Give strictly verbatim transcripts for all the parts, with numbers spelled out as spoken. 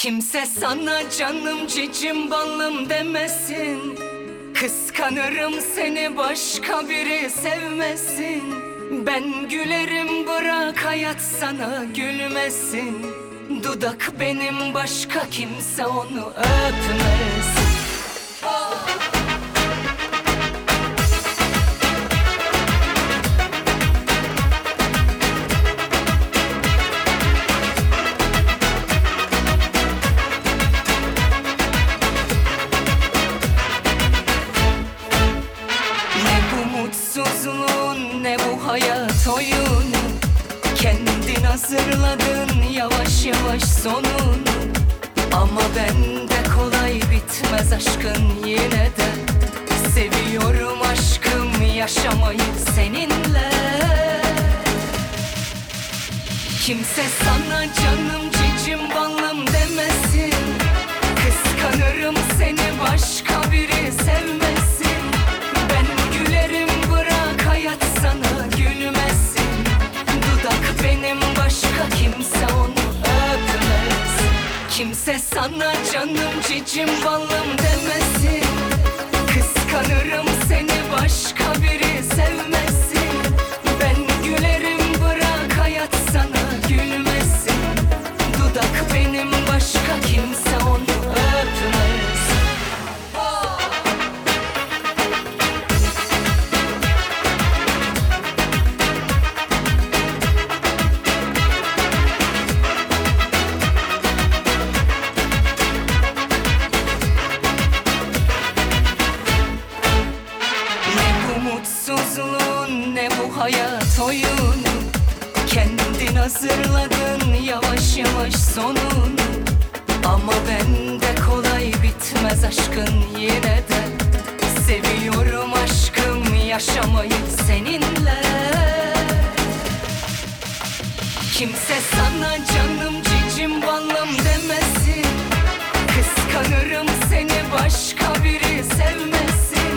Kimse sana canım cicim balım demesin. Kıskanırım seni başka biri sevmesin. Ben gülerim bırak hayat sana gülmesin. Dudak benim başka kimse onu öpmesin. Mutsuzluğun ne bu hayat oyunu, kendin hazırladın yavaş yavaş sonunu. Ama bende kolay bitmez aşkın yine de. Seviyorum aşkım yaşamayı seninle. Kimse sana canım cicim balım demesin. Kıskanırım seni başka biri sevmesin. Sana gülmesin. Dudak benim başka kimse onu öpmez. Kimse sana canım cicim balım demesin. Kıskanırım seni başka biri sevmesin. Ben gülerim bırak hayat sana gülmesin. Dudak benim başka kimse onu öpmez. Mutsuzluğun ne bu hayat oyunu, kendin hazırladın yavaş yavaş sonunu. Ama bende kolay bitmez aşkın yine de. Seviyorum aşkım yaşamayı seninle. Kimse sana canım cicim balım demesin. Kıskanırım seni başka biri sevmesin.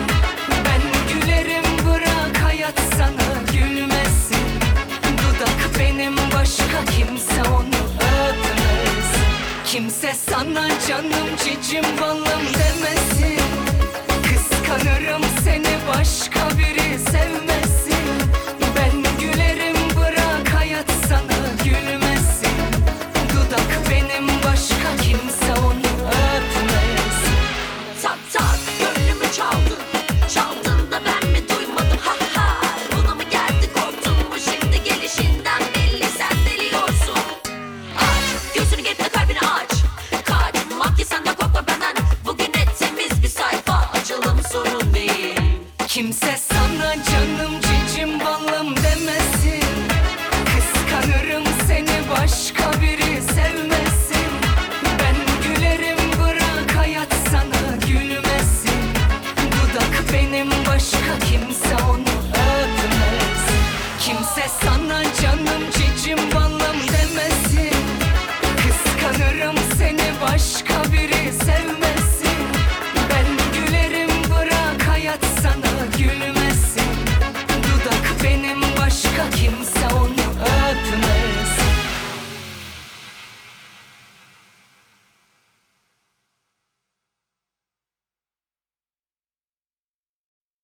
Sana gülmesin. Dudak benim başka kimse onu öpmez. Kimse sana canım cicim balım demesin. Kıskanırım seni başka biri sevmesin. Ben gülerim bırak hayat sana gülmesin. Dudak benim başka kimse onu öpmez. Tak tak gönlümü çaldın, çaldın da ben mi duymadım ha ha. Buna mı geldi korktun mu şimdi gelişinden belli sen deliyorsun. Aç gözünü git de kalbini aç. Kaçmak ki sen de korkma benden. Bugün et temiz bir sayfa açalım sorun değil. Kimse sana canım cicim balım demesin. Kıskanırım seni başka biri sevmesin. Ben gülerim bırak hayat sana gülmesin. Dudak benim başka kimse onu öpmez. Kimse sana canım cicim balım demesin. Kıskanırım seni başka